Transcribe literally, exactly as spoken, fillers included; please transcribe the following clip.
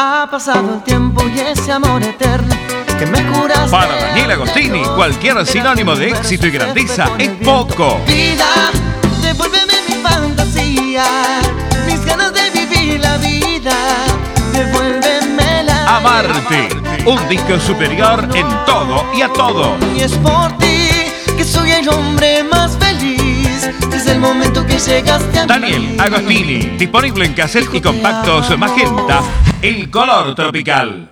Ha pasado el tiempo y ese amor eterno que me curaste. Para Daniel Agostini, cualquier sinónimo de éxito y grandeza es poco. Vida, devuélveme mi fantasía, mis ganas de vivir la vida, devuélvemela. Amarte, un disco superior en todo y a todo. Y es por ti que soy el hombre más feliz desde el momento que llegaste a mí. Daniel Agostini, disponible en cassette y compactos Magenta, El Color Tropical.